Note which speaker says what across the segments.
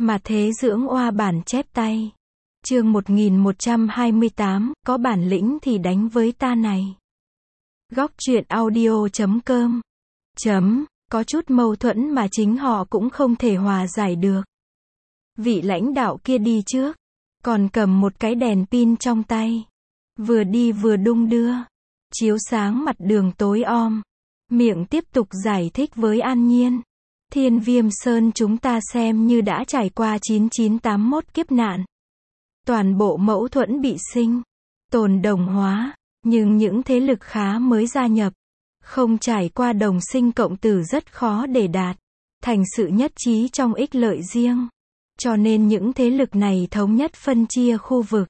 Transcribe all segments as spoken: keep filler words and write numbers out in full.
Speaker 1: Mà thế dưỡng oa bản chép tay. Chương một nghìn một trăm hai mươi tám, có bản lĩnh thì đánh với ta này. Góc truyện audio chấm com. Chấm, có chút mâu thuẫn mà chính họ cũng không thể hòa giải được. Vị lãnh đạo kia đi trước, còn cầm một cái đèn pin trong tay. Vừa đi vừa đung đưa, chiếu sáng mặt đường tối om. Miệng tiếp tục giải thích với An Nhiên. Thiên Viêm Sơn chúng ta xem như đã trải qua chín chín tám mốt kiếp nạn. Toàn bộ mâu thuẫn bị sinh, tồn đồng hóa, nhưng những thế lực khá mới gia nhập, không trải qua đồng sinh cộng tử rất khó để đạt thành sự nhất trí trong ích lợi riêng. Cho nên những thế lực này thống nhất phân chia khu vực,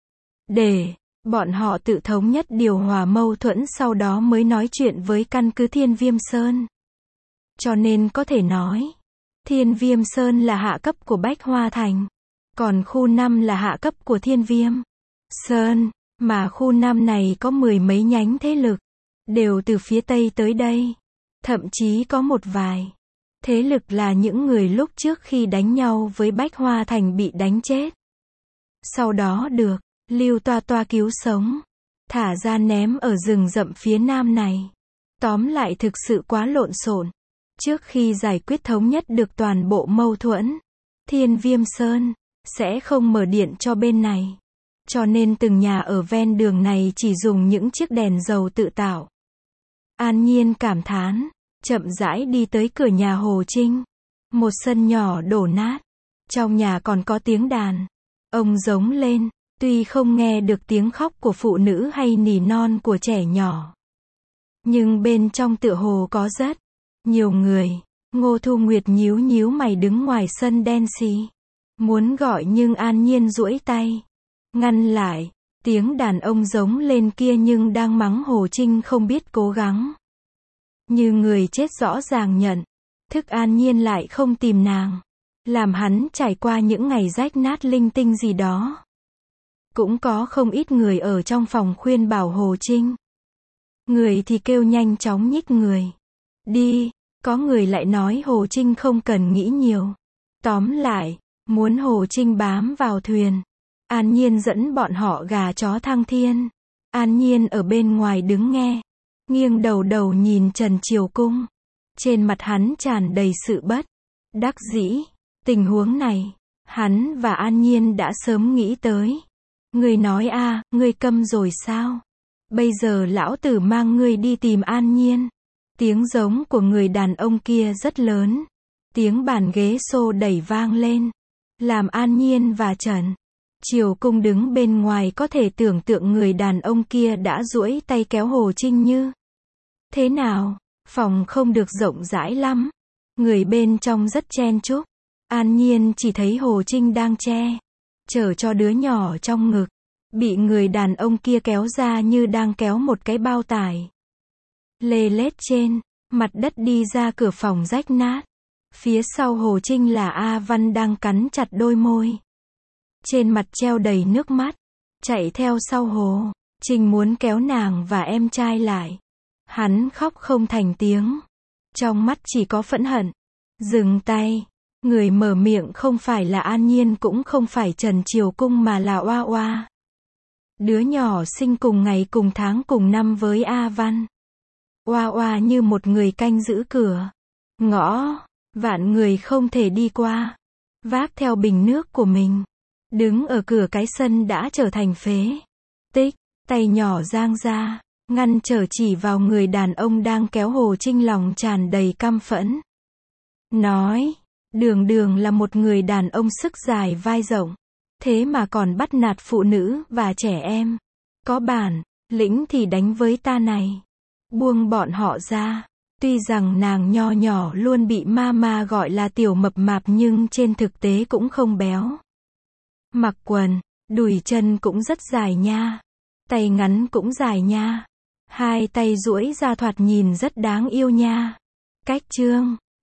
Speaker 1: để bọn họ tự thống nhất điều hòa mâu thuẫn, sau đó mới nói chuyện với căn cứ Thiên Viêm Sơn. Cho nên có thể nói, Thiên Viêm Sơn là hạ cấp của Bách Hoa Thành, còn khu năm là hạ cấp của Thiên Viêm Sơn, mà khu năm này có mười mấy nhánh thế lực, đều từ phía Tây tới đây. Thậm chí có một vài thế lực là những người lúc trước khi đánh nhau với Bách Hoa Thành bị đánh chết. Sau đó được Lưu Toa Toa cứu sống, thả ra ném ở rừng rậm phía Nam này. Tóm lại thực sự quá lộn xộn. Trước khi giải quyết thống nhất được toàn bộ mâu thuẫn, Thiên Viêm Sơn sẽ không mở điện cho bên này. Cho nên từng nhà ở ven đường này chỉ dùng những chiếc đèn dầu tự tạo. An Nhiên cảm thán, chậm rãi đi tới cửa nhà Hồ Trinh. Một sân nhỏ đổ nát, trong nhà còn có tiếng đàn. Ông giống lên, tuy không nghe được tiếng khóc của phụ nữ hay nỉ non của trẻ nhỏ, nhưng bên trong tựa hồ có rất nhiều người. Ngô Thu Nguyệt nhíu nhíu mày đứng ngoài sân đen xì, muốn gọi nhưng An Nhiên duỗi tay ngăn lại. Tiếng đàn ông giống lên kia nhưng đang mắng Hồ Trinh không biết cố gắng, như người chết rõ ràng nhận thức. An Nhiên lại không tìm nàng, làm hắn trải qua những ngày rách nát linh tinh gì đó. Cũng có không ít người ở trong phòng khuyên bảo Hồ Trinh. Người thì kêu nhanh chóng nhích người đi, có người lại nói Hồ Trinh không cần nghĩ nhiều. Tóm lại, muốn Hồ Trinh bám vào thuyền. An Nhiên dẫn bọn họ gà chó thăng thiên. An Nhiên ở bên ngoài đứng nghe, nghiêng đầu đầu nhìn Trần Triều Cung. Trên mặt hắn tràn đầy sự bất đắc dĩ. Tình huống này, hắn và An Nhiên đã sớm nghĩ tới. Ngươi nói a, à, ngươi câm rồi sao? Bây giờ lão tử mang ngươi đi tìm An Nhiên. Tiếng giống của người đàn ông kia rất lớn. Tiếng bàn ghế xô đẩy vang lên, làm An Nhiên và Trần Triều Cung đứng bên ngoài có thể tưởng tượng người đàn ông kia đã duỗi tay kéo Hồ Trinh như thế nào. Phòng không được rộng rãi lắm, người bên trong rất chen chúc. An Nhiên chỉ thấy Hồ Trinh đang che chở cho đứa nhỏ trong ngực, bị người đàn ông kia kéo ra như đang kéo một cái bao tải. Lê lết trên mặt đất đi ra cửa phòng rách nát. Phía sau Hồ Trinh là A Văn đang cắn chặt đôi môi, trên mặt treo đầy nước mắt, chạy theo sau Hồ Trinh muốn kéo nàng và em trai lại. Hắn khóc không thành tiếng, trong mắt chỉ có phẫn hận. Dừng tay. Người mở miệng không phải là An Nhiên cũng không phải Trần Triều Cung mà là Oa Oa. Đứa nhỏ sinh cùng ngày cùng tháng cùng năm với A Văn. Oa Oa như một người canh giữ cửa ngõ, vạn người không thể đi qua, vác theo bình nước của mình, đứng ở cửa cái sân đã trở thành phế tích, tay nhỏ giang ra, ngăn trở chỉ vào người đàn ông đang kéo Hồ Trinh, lòng tràn đầy căm phẫn. Nói, đường đường là một người đàn ông sức dài vai rộng, thế mà còn bắt nạt phụ nữ và trẻ em. Có bản lĩnh thì đánh với ta này. Buông bọn họ ra. Tuy rằng nàng nho nhỏ luôn bị mama gọi là tiểu mập mạp nhưng trên thực tế cũng không béo. Mặc quần, đùi chân cũng rất dài nha. Tay ngắn cũng dài nha. Hai tay duỗi ra thoạt nhìn rất đáng yêu nha. Cách chương